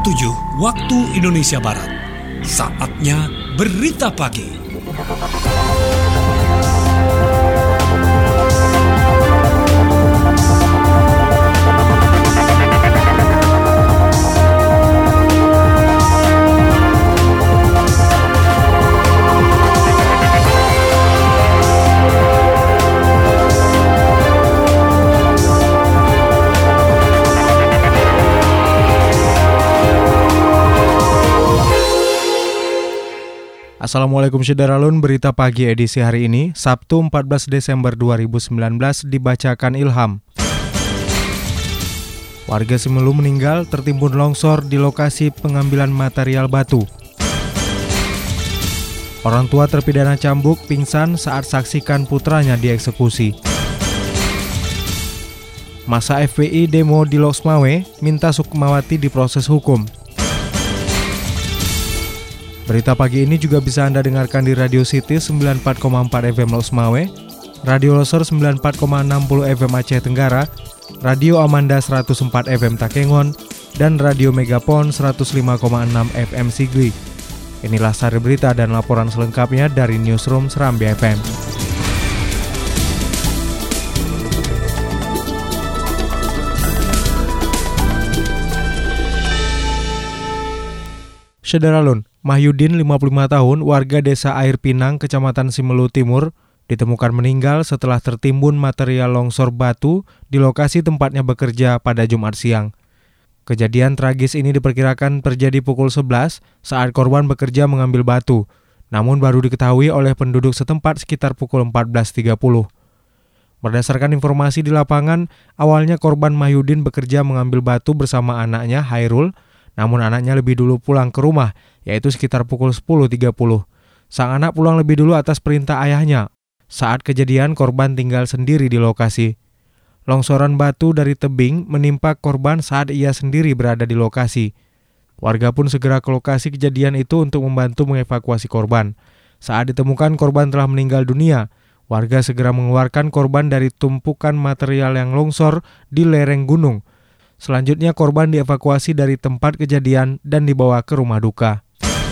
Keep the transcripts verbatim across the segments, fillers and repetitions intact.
tujuh waktu Indonesia Barat. Saatnya Berita Pagi. Assalamualaikum Syederalun, berita pagi edisi hari ini, Sabtu empat belas Desember dua ribu sembilan belas, dibacakan Ilham. Warga Simelu meninggal tertimbun longsor di lokasi pengambilan material batu. Orang tua terpidana cambuk pingsan saat saksikan putranya dieksekusi. Masa F P I demo di Losmawe minta Sukmawati diproses hukum. Berita pagi ini juga bisa Anda dengarkan di Radio City sembilan puluh empat koma empat F M Losmawe, Radio Loser sembilan puluh empat koma enam puluh F M Aceh Tenggara, Radio Amanda seratus empat F M Takengon, dan Radio Megapon seratus lima koma enam F M Sigli. Inilah sari berita dan laporan selengkapnya dari Newsroom Serambi F M. Syederalun, Mahyudin, lima puluh lima tahun, warga desa Air Pinang, Kecamatan Simelu Timur, ditemukan meninggal setelah tertimbun material longsor batu di lokasi tempatnya bekerja pada Jumat siang. Kejadian tragis ini diperkirakan terjadi pukul sebelas saat korban bekerja mengambil batu, namun baru diketahui oleh penduduk setempat sekitar pukul empat belas tiga puluh. Berdasarkan informasi di lapangan, awalnya korban Mahyudin bekerja mengambil batu bersama anaknya Hairul, namun anaknya lebih dulu pulang ke rumah, yaitu sekitar pukul sepuluh tiga puluh. Sang anak pulang lebih dulu atas perintah ayahnya. Saat kejadian, korban tinggal sendiri di lokasi. Longsoran batu dari tebing menimpa korban saat ia sendiri berada di lokasi. Warga pun segera ke lokasi kejadian itu untuk membantu mengevakuasi korban. Saat ditemukan korban telah meninggal dunia, warga segera mengeluarkan korban dari tumpukan material yang longsor di lereng gunung. Selanjutnya korban dievakuasi dari tempat kejadian dan dibawa ke rumah duka.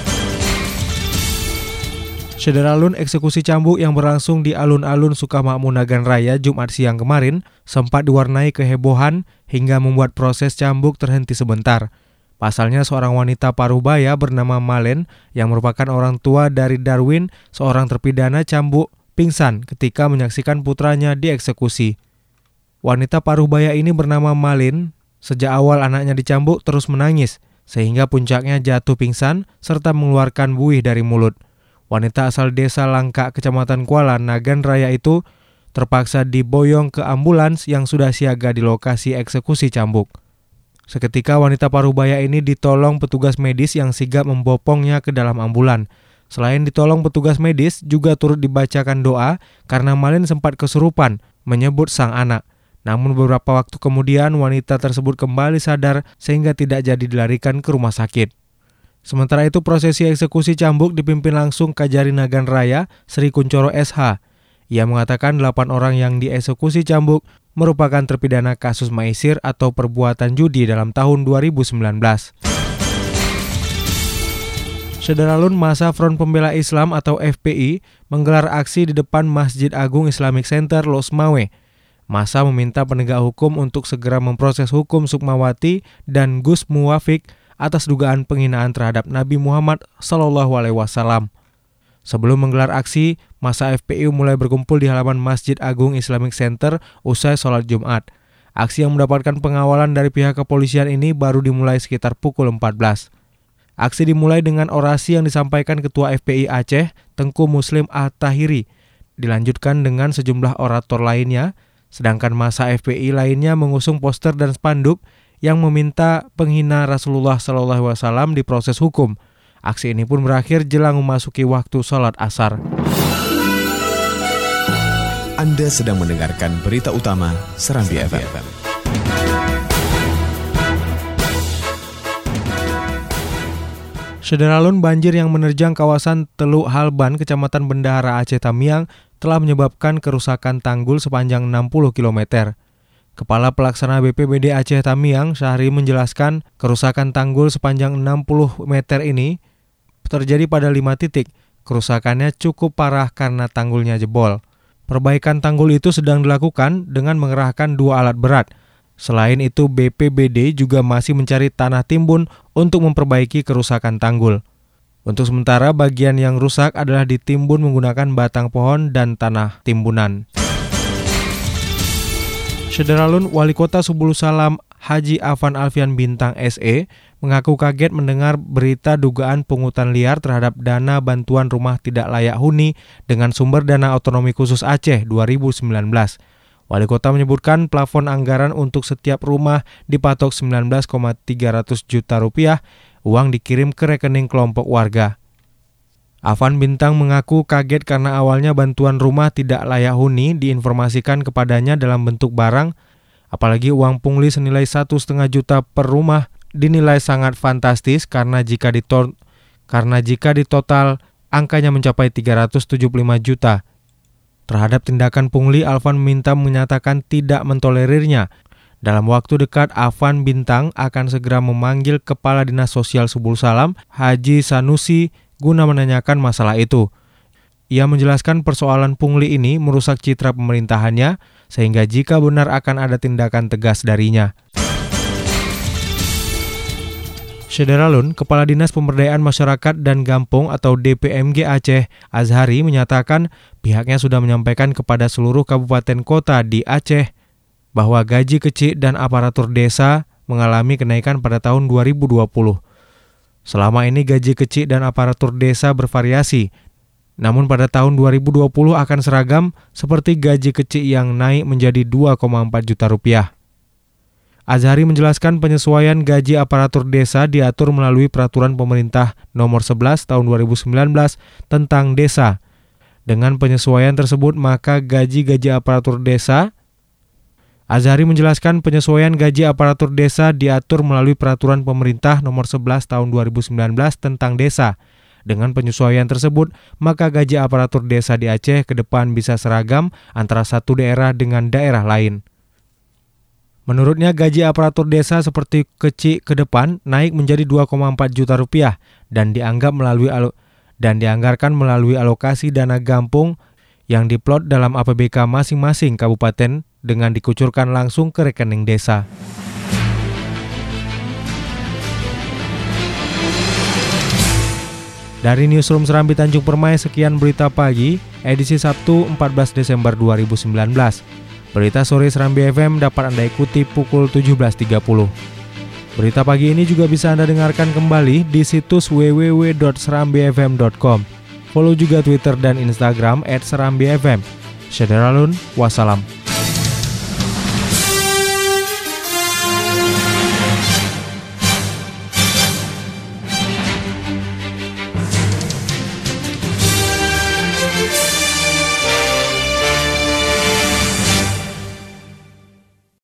Syederalun, eksekusi cambuk yang berlangsung di alun-alun Sukamakmur Nagan Raya Jumat siang kemarin sempat diwarnai kehebohan hingga membuat proses cambuk terhenti sebentar. Pasalnya seorang wanita paruh-baya bernama Malen yang merupakan orang tua dari Darwin, seorang terpidana cambuk, pingsan ketika menyaksikan putranya dieksekusi. Wanita paruh-baya ini bernama Malin. Sejak awal anaknya dicambuk terus menangis, sehingga puncaknya jatuh pingsan serta mengeluarkan buih dari mulut. Wanita asal desa Langka, Kecamatan Kuala, Nagan Raya itu terpaksa diboyong ke ambulans yang sudah siaga di lokasi eksekusi cambuk. Seketika wanita paruh-baya ini ditolong petugas medis yang sigap membopongnya ke dalam ambulan. Selain ditolong petugas medis, juga turut dibacakan doa karena Malin sempat kesurupan menyebut sang anak. Namun beberapa waktu kemudian wanita tersebut kembali sadar sehingga tidak jadi dilarikan ke rumah sakit. Sementara itu prosesi eksekusi cambuk dipimpin langsung Kajari Nagan Raya Sri Kuncoro S H. Ia mengatakan delapan orang yang dieksekusi cambuk merupakan terpidana kasus maisir atau perbuatan judi dalam tahun dua ribu sembilan belas. Syederalun, masa Front Pembela Islam atau F P I menggelar aksi di depan Masjid Agung Islamic Center Losmawe. Masa meminta penegak hukum untuk segera memproses hukum Sukmawati dan Gus Muwafiq atas dugaan penghinaan terhadap Nabi Muhammad Sallallahu Alaihi Wasallam. Sebelum menggelar aksi, masa F P I mulai berkumpul di halaman Masjid Agung Islamic Center usai sholat Jumat. Aksi yang mendapatkan pengawalan dari pihak kepolisian ini baru dimulai sekitar pukul empat belas. Aksi dimulai dengan orasi yang disampaikan Ketua F P I Aceh, Tengku Muslim Al-Tahiri. Dilanjutkan dengan sejumlah orator lainnya. Sedangkan masa F P I lainnya mengusung poster dan spanduk yang meminta penghina Rasulullah shallallahu alaihi wasallam diproses hukum. Aksi ini pun berakhir jelang memasuki waktu sholat asar. Anda sedang mendengarkan berita utama Serambi F M. Syederalun, banjir yang menerjang kawasan Teluk Halban, Kecamatan Bendahara Aceh Tamiang telah menyebabkan kerusakan tanggul sepanjang enam puluh kilometer. Kepala Pelaksana B P B D Aceh Tamiang, Syahri, menjelaskan kerusakan tanggul sepanjang enam puluh meter ini terjadi pada lima titik. Kerusakannya cukup parah karena tanggulnya jebol. Perbaikan tanggul itu sedang dilakukan dengan mengerahkan dua alat berat. Selain itu, B P B D juga masih mencari tanah timbun untuk memperbaiki kerusakan tanggul. Untuk sementara, bagian yang rusak adalah ditimbun menggunakan batang pohon dan tanah timbunan. Syederalun, Wali Kota Subulu Salam Haji Afan Alfian Bintang S E mengaku kaget mendengar berita dugaan pungutan liar terhadap dana bantuan rumah tidak layak huni dengan sumber dana otonomi khusus Aceh dua ribu sembilan belas. Wali Kota menyebutkan plafon anggaran untuk setiap rumah dipatok sembilan belas koma tiga ratus juta rupiah, uang dikirim ke rekening kelompok warga. Afan Bintang mengaku kaget karena awalnya bantuan rumah tidak layak huni diinformasikan kepadanya dalam bentuk barang, apalagi uang pungli senilai satu koma lima juta per rumah dinilai sangat fantastis karena jika ditol, karena jika ditotal angkanya mencapai tiga ratus tujuh puluh lima juta. Terhadap tindakan pungli, Afan minta menyatakan tidak mentolerirnya. Dalam waktu dekat, Afan Bintang akan segera memanggil Kepala Dinas Sosial Subulu Salam, Haji Sanusi, guna menanyakan masalah itu. Ia menjelaskan persoalan pungli ini merusak citra pemerintahannya, sehingga jika benar akan ada tindakan tegas darinya. Syederalun, Kepala Dinas Pemberdayaan Masyarakat dan Gampung atau D P M G Aceh, Azhari, menyatakan pihaknya sudah menyampaikan kepada seluruh kabupaten kota di Aceh bahwa gaji kecil dan aparatur desa mengalami kenaikan pada tahun dua ribu dua puluh. Selama ini gaji kecil dan aparatur desa bervariasi, namun pada tahun dua ribu dua puluh akan seragam seperti gaji kecil yang naik menjadi dua koma empat juta rupiah. Azhari menjelaskan penyesuaian gaji aparatur desa diatur melalui Peraturan Pemerintah Nomor sebelas Tahun dua ribu sembilan belas tentang desa. Dengan penyesuaian tersebut, maka gaji-gaji aparatur desa Azhari menjelaskan penyesuaian gaji aparatur desa diatur melalui Peraturan Pemerintah Nomor sebelas Tahun dua ribu sembilan belas tentang desa. Dengan penyesuaian tersebut, maka gaji aparatur desa di Aceh ke depan bisa seragam antara satu daerah dengan daerah lain. Menurutnya, gaji aparatur desa seperti kecil ke depan naik menjadi dua koma empat juta rupiah dan dianggap melalui alo- dan dianggarkan melalui alokasi dana gampung yang diplot dalam A P B K masing-masing kabupaten dengan dikucurkan langsung ke rekening desa. Dari Newsroom Serambi Tanjung Permai, sekian berita pagi, edisi Sabtu empat belas Desember dua ribu sembilan belas. Berita sore Serambi F M dapat Anda ikuti pukul tujuh belas tiga puluh. Berita pagi ini juga bisa Anda dengarkan kembali di situs w w w dot serambi f m dot com. Follow juga Twitter dan Instagram et serambi f m. Syederalun, wassalam.